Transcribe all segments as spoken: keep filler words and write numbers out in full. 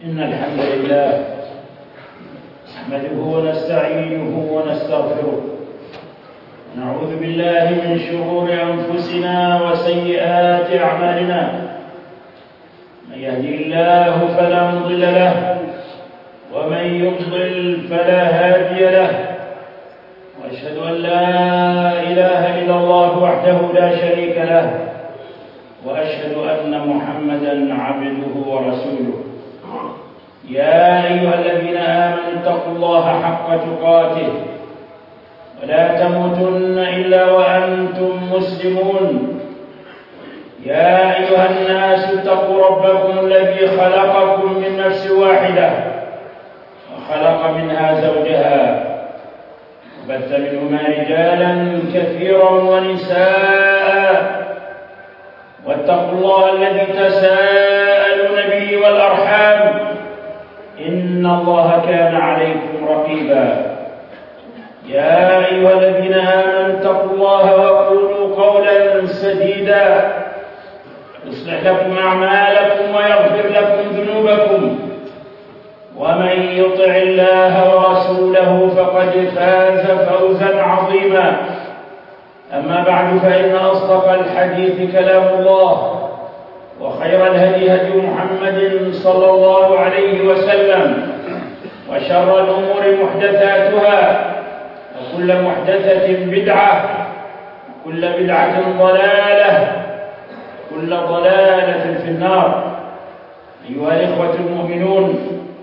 إن الحمد لله نحمده ونستعينه ونستغفره، نعوذ بالله من شرور أنفسنا وسيئات أعمالنا. من يهدي الله فلا مضل له، ومن يضلل فلا هادي له، وأشهد أن لا إله إلا الله وحده لا شريك له، وأشهد أن محمدًا عبده ورسوله. يا أيها الذين آمنوا اتقوا الله حق تقاته ولا تموتن إلا وأنتم مسلمون. يا أيها الناس اتقوا ربكم الذي خلقكم من نفس واحدة وخلق منها زوجها وبث منهما رجالا كثيرا ونساء، واتقوا الله الذي تساءلون به والأرحام، إن الله كان عليكم رقيبا. يا أيها الذين آمنوا اتقوا الله وقولوا قولا سديدا يصلح لكم أعمالكم ويغفر لكم ذنوبكم، ومن يطع الله ورسوله فقد فاز فوزا عظيما. أما بعد، فإن أصدق الحديث كلام الله، وخير الهدي هدي محمد صلى الله عليه وسلم، وشر الأمور محدثاتها، وكل محدثة بدعة، وكل بدعة ضلالة، وكل ضلالة في النار. أيها الإخوة المؤمنون،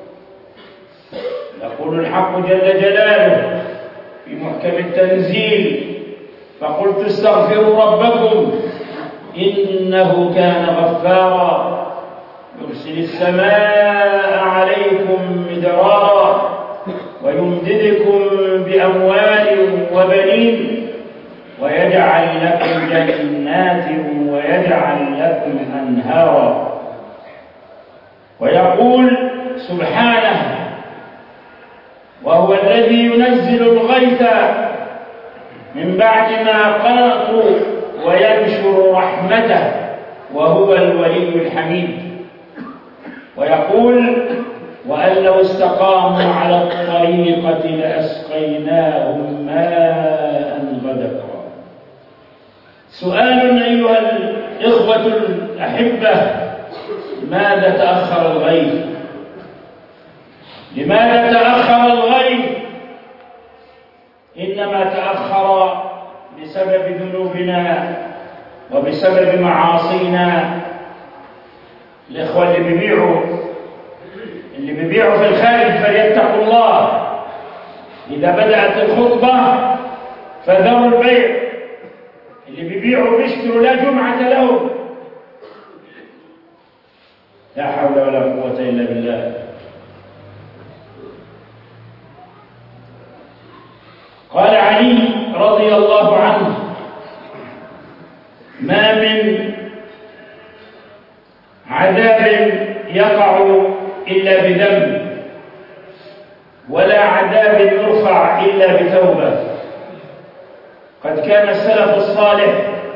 يقول الحق جل جلاله في محكم التنزيل: فقلت استغفروا ربكم إنه كان غفارا يرسل السماء عليكم مدرارا ويمددكم بأموال وبنين ويجعل لكم جنات ويجعل لكم أنهارا. ويقول سبحانه: وهو الذي ينزل الغيث من بعد ما قنطوا وينشر رحمته وهو الولي الحميد. ويقول: وأن لو استقاموا على الطريقة لأسقيناهم ماء غدقا. سؤال أيها الإخوة الأحبة: لماذا تأخر الغيث؟ لماذا تأخر الغيث؟ إنما تأخر بسبب ذنوبنا وبسبب معاصينا. الإخوة اللي بيبيعوا اللي بيبيعوا في الخارج فليتقوا الله. إذا بدأت الخطبة فذروا البيع. اللي بيبيعوا بيشتروا لا جمعة لهم. لا حول ولا قوة إلا بالله. قال علي رضي الله عنه: ما من عذاب يقع إلا بذنب، ولا عذاب يرفع إلا بتوبة. قد كان السلف الصالح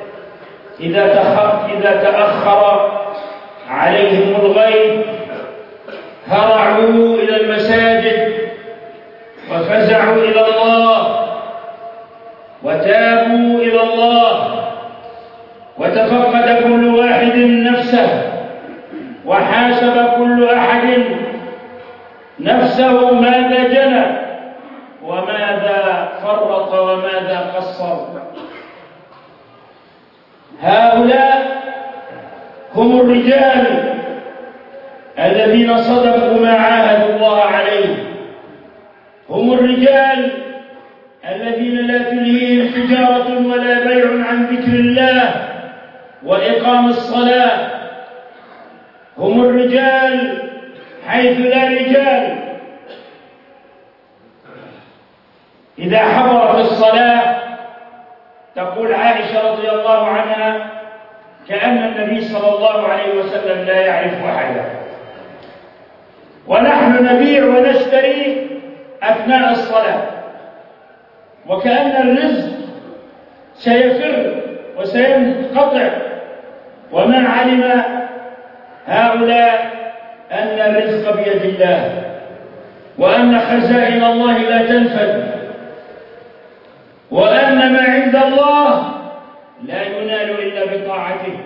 إذا تأخر عليهم الغيث هرعوا إلى المساجد وفزعوا إلى الله وتابوا إلى الله، وتفقد كل واحد نفسه، وحاسب كل أحد نفسه ماذا جنى وماذا فرط وماذا قصر. هؤلاء هم الرجال الذين صدقوا ما عاهدوا الله عليه. هم الرجال الذين لا تلهيهم تجارة ولا بيع عن ذكر الله وإقام الصلاة. هم الرجال حيث لا رجال. إذا حضرت الصلاة تقول عائشة رضي الله عنها: كأن النبي صلى الله عليه وسلم لا يعرف أحدا، ونحن نبيع ونشتري أثناء الصلاة، وكأن الرزق سيفر وسينقطع. ومن علم هؤلاء أن الرزق بيد الله، وأن خزائن الله لا تنفد، وأن ما عند الله لا ينال إلا بطاعته.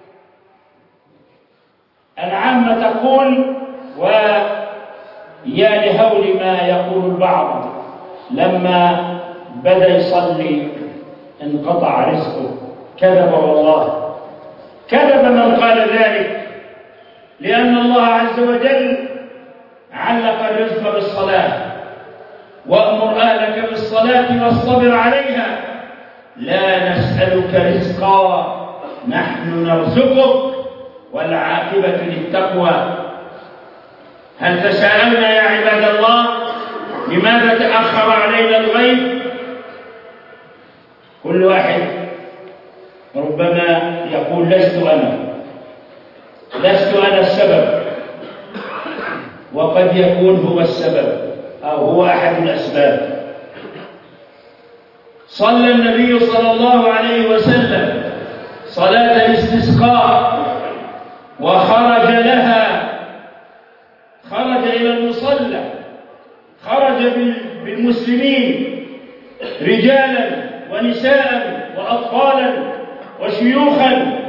العامة تقول: ويا لهول ما يقول البعض لما بدأ يصلي انقطع رزقه. كذب والله، كذب من قال ذلك، لأن الله عز وجل علق الرزق بالصلاة: وأمر أهلك بالصلاة واصطبر عليها لا نسألك رزقا نحن نرزقك والعاقبة للتقوى. هل تساءلنا يا عباد الله لماذا تأخر علينا الغيب؟ كل واحد ربما يقول: لست أنا لست أنا السبب، وقد يكون هو السبب أو هو أحد الأسباب. صلى النبي صلى الله عليه وسلم صلاة الاستسقاء وخرج لها، خرج إلى المصلى، خرج بالمسلمين رجالا ونساء وأطفالا وشيوخا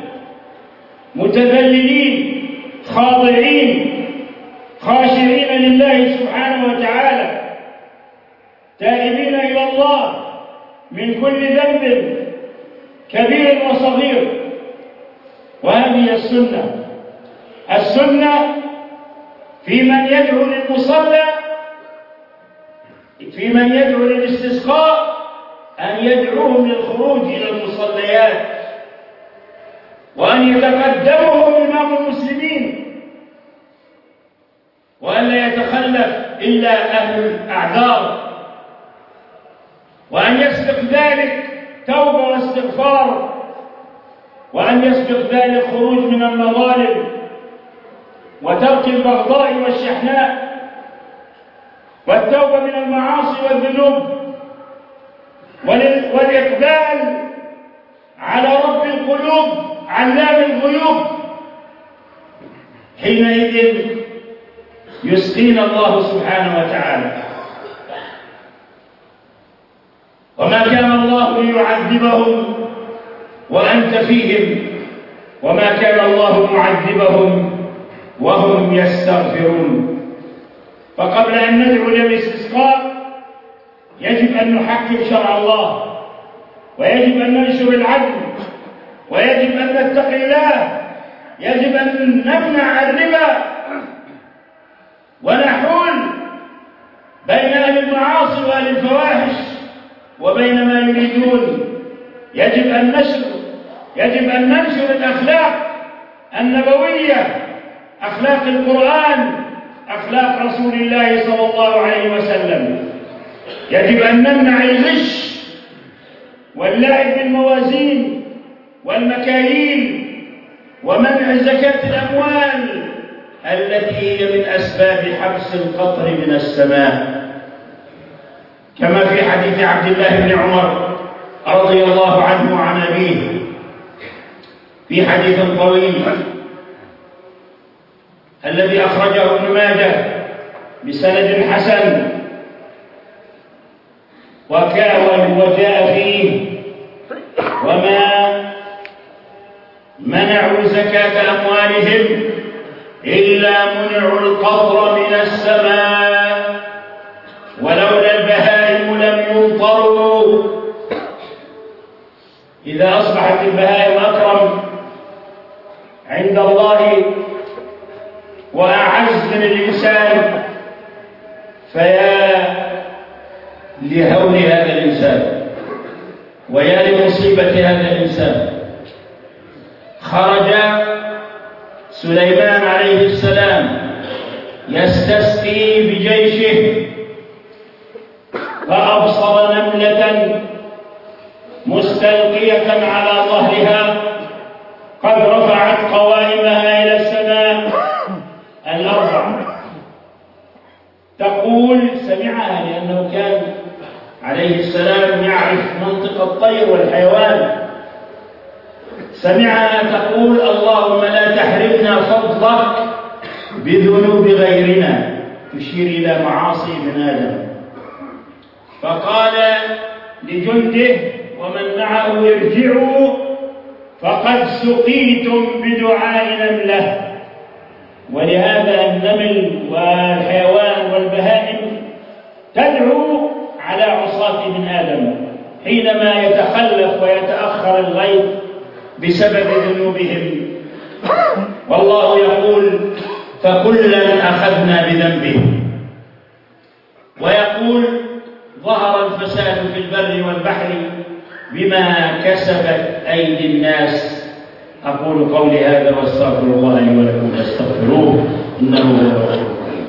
متذللين خاضعين خاشعين لله سبحانه وتعالى، تائبين إلى الله من كل ذنب كبير وصغير. وهذه السنة السنة في من يدعو للمصلى، في من يدعو للاستسقاء، أن يدعوهم للخروج إلى المصليات، وأن يتقدمهم إمام المسلمين، وأن لا يتخلف إلا أهل الأعذار، وأن يسبق ذلك توبة واستغفار، وأن يسبق ذلك خروج من المظالم وترك البغضاء والشحناء والتوبة من المعاصي والذنوب والإقبال على رب القلوب علام الغيوب. حينئذ يسقينا الله سبحانه وتعالى. وما كان الله ليعذبهم وأنت فيهم، وما كان الله معذبهم وهم يستغفرون. فقبل أن ندعو للاستسقاء يجب أن نحكم شرع الله، ويجب أن ننشر العدل، ويجب أن نتقي الله، يجب أن نمنع الربا ونحول بين أهل المعاصي وأهل الفواحش وبين ما يريدون. يجب أن نشر يجب أن ننشر الأخلاق النبوية، أخلاق القرآن، أخلاق رسول الله صلى الله عليه وسلم. يجب أن نمنع الغش واللعب بالموازين والمكاييل، ومنع زكاة الأموال التي هي من أسباب حبس القطر من السماء، كما في حديث عبد الله بن عمر رضي الله عنه وعن أبيه في حديث طويل الذي أخرجه ابن ماجه بسند حسن، وجاء فيه: وما منعوا زكاة أموالهم إلا منعوا القطر من السماء، ولولا البهائم لم يمطروا. إذا أصبحت البهائم أكرم عند الله وأعز من الإنسان، فيا لهول هذا الإنسان ويا لمصيبة هذا الإنسان. خرج سليمان عليه السلام يستسقي بجيشه، فأبصر نملة مستلقية على ظهرها قد رفعت قوائمها إلى السماء الأربع. تقول سمعها لأنه كان عليه السلام يعرف منطق الطير والحيوان. سمعها تقول: اللهم لا تحرمنا فضلك بذنوب غيرنا، تشير إلى معاصي ابن آدم. فقال لجنده ومن معه ارجعوا فقد سقيتم بدعاء نملة. ولهذا النمل والحيوان والبهائم تدعو على عصاة ابن آدم حينما يتخلف ويتأخر الغيث بسبب ذنوبهم. والله يقول فكلا أخذنا بذنبه، ويقول ظهر الفساد في البر والبحر بما كسبت أيدي الناس. أقول قولي هذا واستغفر الله لي ولكم فاستغفروه إنه هو الغفور الرحيم.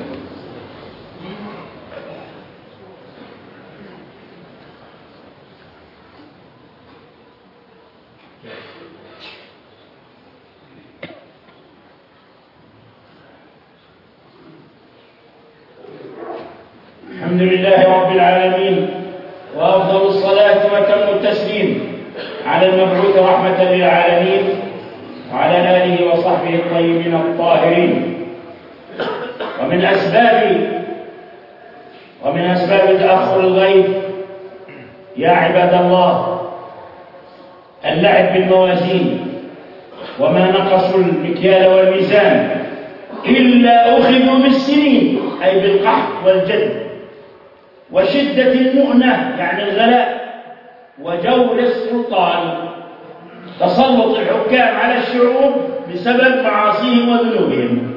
الحمد لله رب العالمين، وأفضل الصلاة وأتم التسليم على المبعوث رحمة للعالمين وعلى آله وصحبه الطيبين الطاهرين. ومن أسباب ومن أسباب تأخر الغيث يا عباد الله اللعب بالموازين، وما نقصوا المكيال والميزان إلا أخذوا بالسنين، أي بالقحط والجد وشدة المؤنة يعني الغلاء وجور السلطان، تسلط الحكام على الشعوب بسبب معاصيهم وذنوبهم.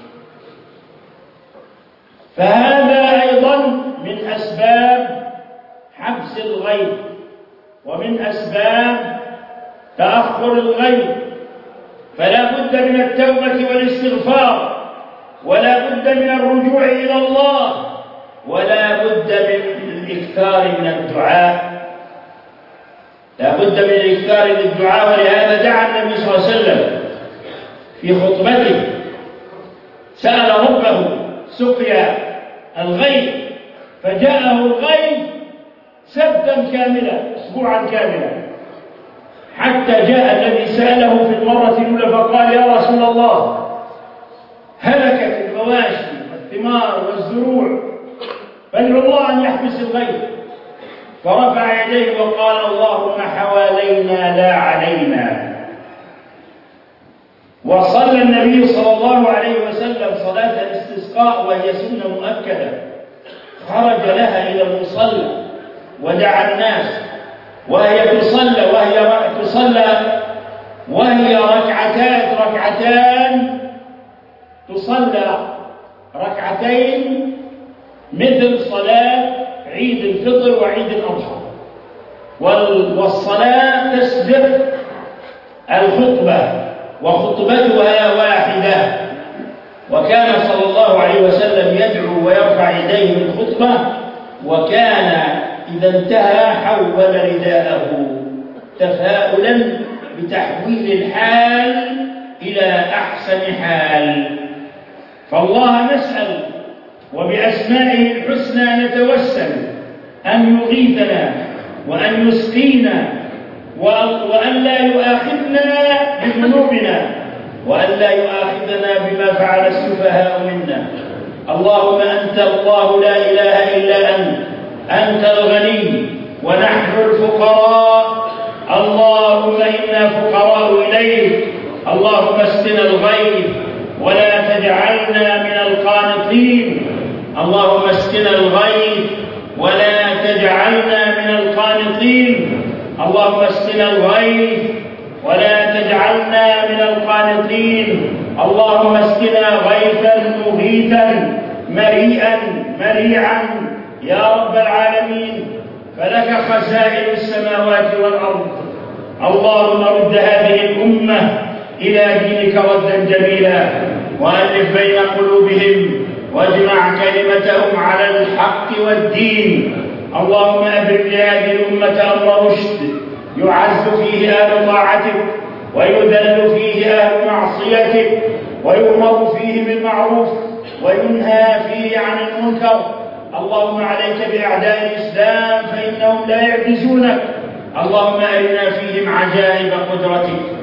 فهذا أيضا من أسباب حبس الغيث ومن أسباب تأخر الغيث. فلا بد من التوبة والاستغفار، ولا بد من الرجوع إلى الله، ولا بد من الإكثار من الدعاء لا بد من الإكثار من الدعاء. ولهذا دعا النبي صلى الله عليه وسلم في خطبته، سأل ربه سقيا الغيث فجاءه الغيث سبتا كاملا أسبوعا كاملا، حتى جاء الذي سأله في المرة الأولى فقال يا رسول الله هلكت المواشي والثمار والزروع فادعو الله أن يحبس الغيث. فرفع يديه وقال اللهم حوالينا لا علينا. وصلى النبي صلى الله عليه وسلم صلاة الاستسقاء وهي سنة مؤكدة، خرج لها إلى المصلى ودعا الناس، وهي تصلى وهي تصلى وهي ركعتان ركعتان تصلى ركعتين مثل صلاة عيد الفطر وعيد الأضحى، والصلاة تسبق الخطبة وخطبتها واحدة. وكان صلى الله عليه وسلم يدعو ويرفع يديه في الخطبة، وكان إذا انتهى حول رداءه تفاؤلا بتحويل الحال إلى أحسن حال. فالله نسأل وبأسمائه الحسنى نتوسل أن يغيثنا وأن يسقينا وأن لا يؤاخذنا بذنوبنا وأن لا يؤاخذنا بما فعل السفهاء منا. اللهم أنت الله لا إله إلا أنت، أنت الغني ونحن الفقراء. اللهم إنا فقراء إليك. اللهم اسقنا الغيث ولا تجعلنا من القانطين. اللهم اسقنا الغيث ولا تجعلنا من القانطين. اللهم اسقنا الغيث ولا تجعلنا من القانطين. اللهم اسقنا غيثا مغيثا مريئا مريعا يا رب العالمين، فلك خزائن السماوات والأرض. اللهم رد هذه الأمة إلى دينك ردا جميلا، وألف بين قلوبهم واجمع كلمتهم على الحق والدين. اللهم أبرم لهذه الأمة أمر رشد يعز فيه أهل طاعتك ويذل فيه أهل معصيتك، ويؤمر فيه بالمعروف وينهى فيه عن المنكر. اللهم عليك بأعداء الإسلام فإنهم لا يعجزونك. اللهم أرنا فيهم عجائب قدرتك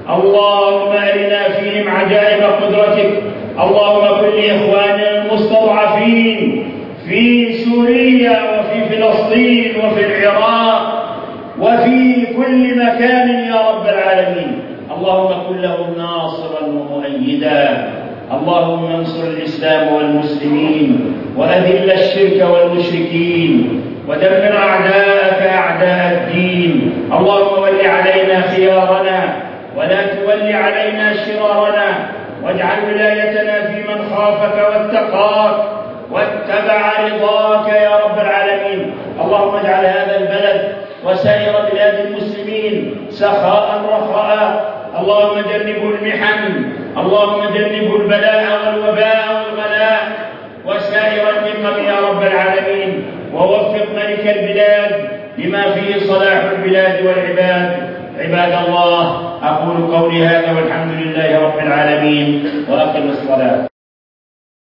اللهم أرنا فيهم عجائب قدرتك. اللهم كن لإخواننا المستضعفين في سوريا وفي فلسطين وفي العراق وفي كل مكان يا رب العالمين. اللهم كن لهم ناصرا ومؤيدا. اللهم انصر الإسلام والمسلمين وأذل الشرك والمشركين ودمر أعداءك أعداء الدين. اللهم ول علينا خيارنا ولا تول علينا شرارنا، واجعل ولايتنا في من خافك واتقاك واتبع رضاك يا رب العالمين. اللهم اجعل هذا البلد وسائر بلاد المسلمين سخاء رخاء. اللهم جنبوا المحن، اللهم جنبوا البلاء والوباء والغلاء وسائر النقم يا رب العالمين، ووفق ملك البلاد لما فيه صلاح البلاد والعباد. عباد الله، أقول قولي هذا والحمد لله رب العالمين، وأقم الصلاة.